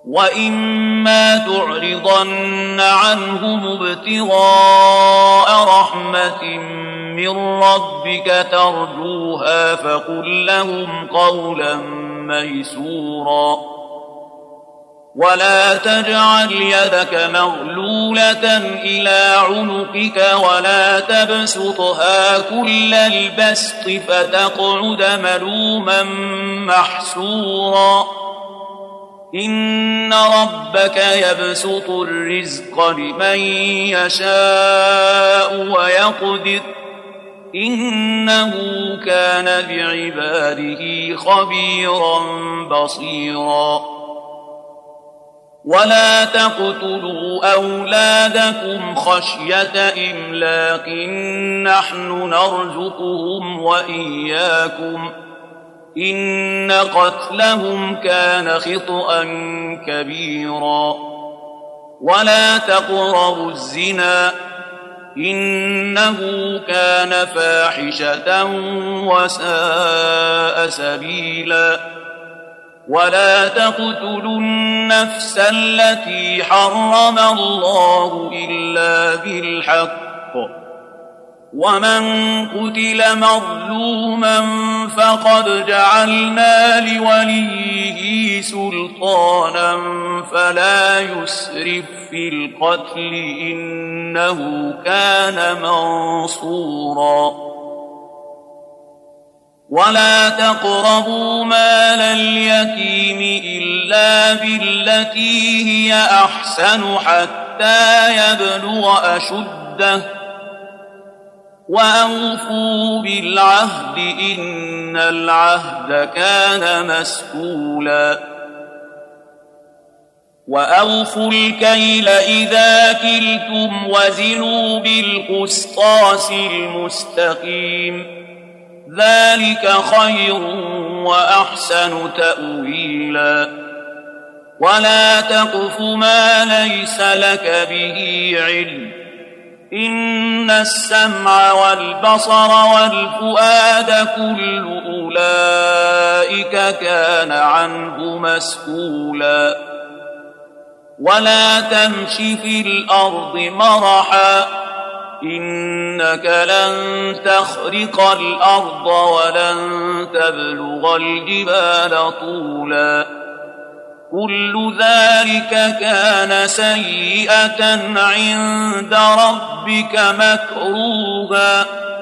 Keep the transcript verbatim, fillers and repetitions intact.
وإما تعرضن عنهم ابتغاء رحمة من ربك ترجوها فقل لهم قولا ميسورا ولا تجعل يدك مغلولة إلى عنقك ولا تبسطها كل البسط فتقعد ملوما محسورا إن ربك يبسط الرزق لمن يشاء ويقدر إنه كان بعباده خبيرا بصيرا ولا تقتلوا أولادكم خشية إملاق نحن نرزقهم وإياكم إن قتلهم كان خطأ كبيرا ولا تقربوا الزنا إنه كان فاحشة وساء سبيلا ولا تقتلوا النفس التي حرم الله إلا بالحق ومن قتل مظلوما فقد جعلنا لوليه سلطانا فلا يسرف في القتل إنه كان منصورا ولا تقربوا مال اليتيم إلا بالتي هي أحسن حتى يبلغ أشده وأوفوا بالعهد إن العهد كان مسؤولا وأوفوا الكيل إذا كلتم وزنوا بالقسطاس المستقيم ذلك خير وأحسن تأويلا ولا تقف ما ليس لك به علم إن السمع والبصر والفؤاد كل أولئك كان عنه مسؤولا ولا تمش في الأرض مرحا إنك لن تخرق الأرض ولن تبلغ الجبال طولا كل ذلك كان سيئة عند ربك مكروها